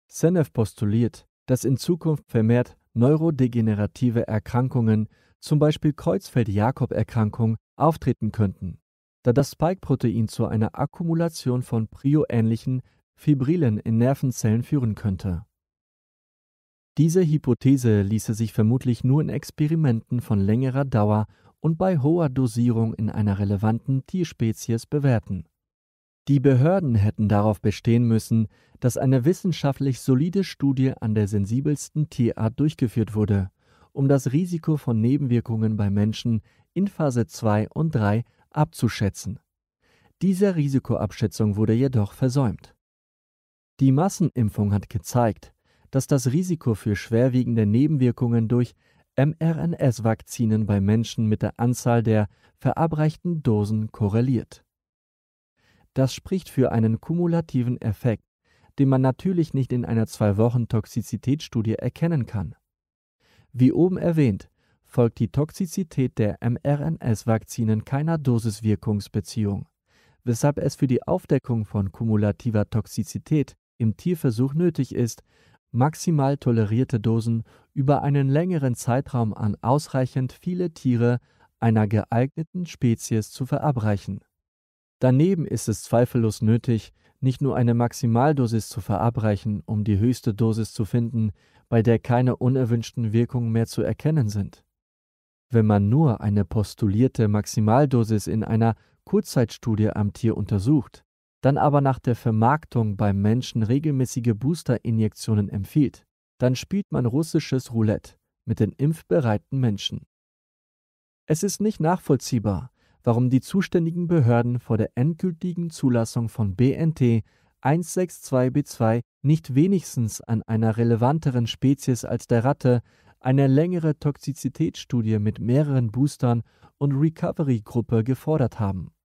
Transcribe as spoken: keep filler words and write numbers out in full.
Seneff postuliert, dass in Zukunft vermehrt neurodegenerative Erkrankungen, zum Beispiel Creutzfeldt-Jakob-Erkrankung, auftreten könnten, da das Spike-Protein zu einer Akkumulation von Prio-ähnlichen Fibrillen in Nervenzellen führen könnte. Diese Hypothese ließe sich vermutlich nur in Experimenten von längerer Dauer und bei hoher Dosierung in einer relevanten Tierspezies bewerten. Die Behörden hätten darauf bestehen müssen, dass eine wissenschaftlich solide Studie an der sensibelsten Tierart durchgeführt wurde, um das Risiko von Nebenwirkungen bei Menschen in Phase zwei und drei abzuschätzen. Diese Risikoabschätzung wurde jedoch versäumt. Die Massenimpfung hat gezeigt, dass das Risiko für schwerwiegende Nebenwirkungen durch mRNA-Vakzinen bei Menschen mit der Anzahl der verabreichten Dosen korreliert. Das spricht für einen kumulativen Effekt, den man natürlich nicht in einer zwei Wochen Toxizitätsstudie erkennen kann. Wie oben erwähnt, folgt die Toxizität der mRNA-Vakzinen keiner Dosiswirkungsbeziehung, weshalb es für die Aufdeckung von kumulativer Toxizität im Tierversuch nötig ist, maximal tolerierte Dosen über einen längeren Zeitraum an ausreichend viele Tiere einer geeigneten Spezies zu verabreichen. Daneben ist es zweifellos nötig, nicht nur eine Maximaldosis zu verabreichen, um die höchste Dosis zu finden, bei der keine unerwünschten Wirkungen mehr zu erkennen sind. Wenn man nur eine postulierte Maximaldosis in einer Kurzzeitstudie am Tier untersucht, dann aber nach der Vermarktung beim Menschen regelmäßige Boosterinjektionen empfiehlt, dann spielt man russisches Roulette mit den impfbereiten Menschen. Es ist nicht nachvollziehbar, warum die zuständigen Behörden vor der endgültigen Zulassung von B N T eins sechs zwei B zwei nicht wenigstens an einer relevanteren Spezies als der Ratte eine längere Toxizitätsstudie mit mehreren Boostern und Recovery-Gruppe gefordert haben.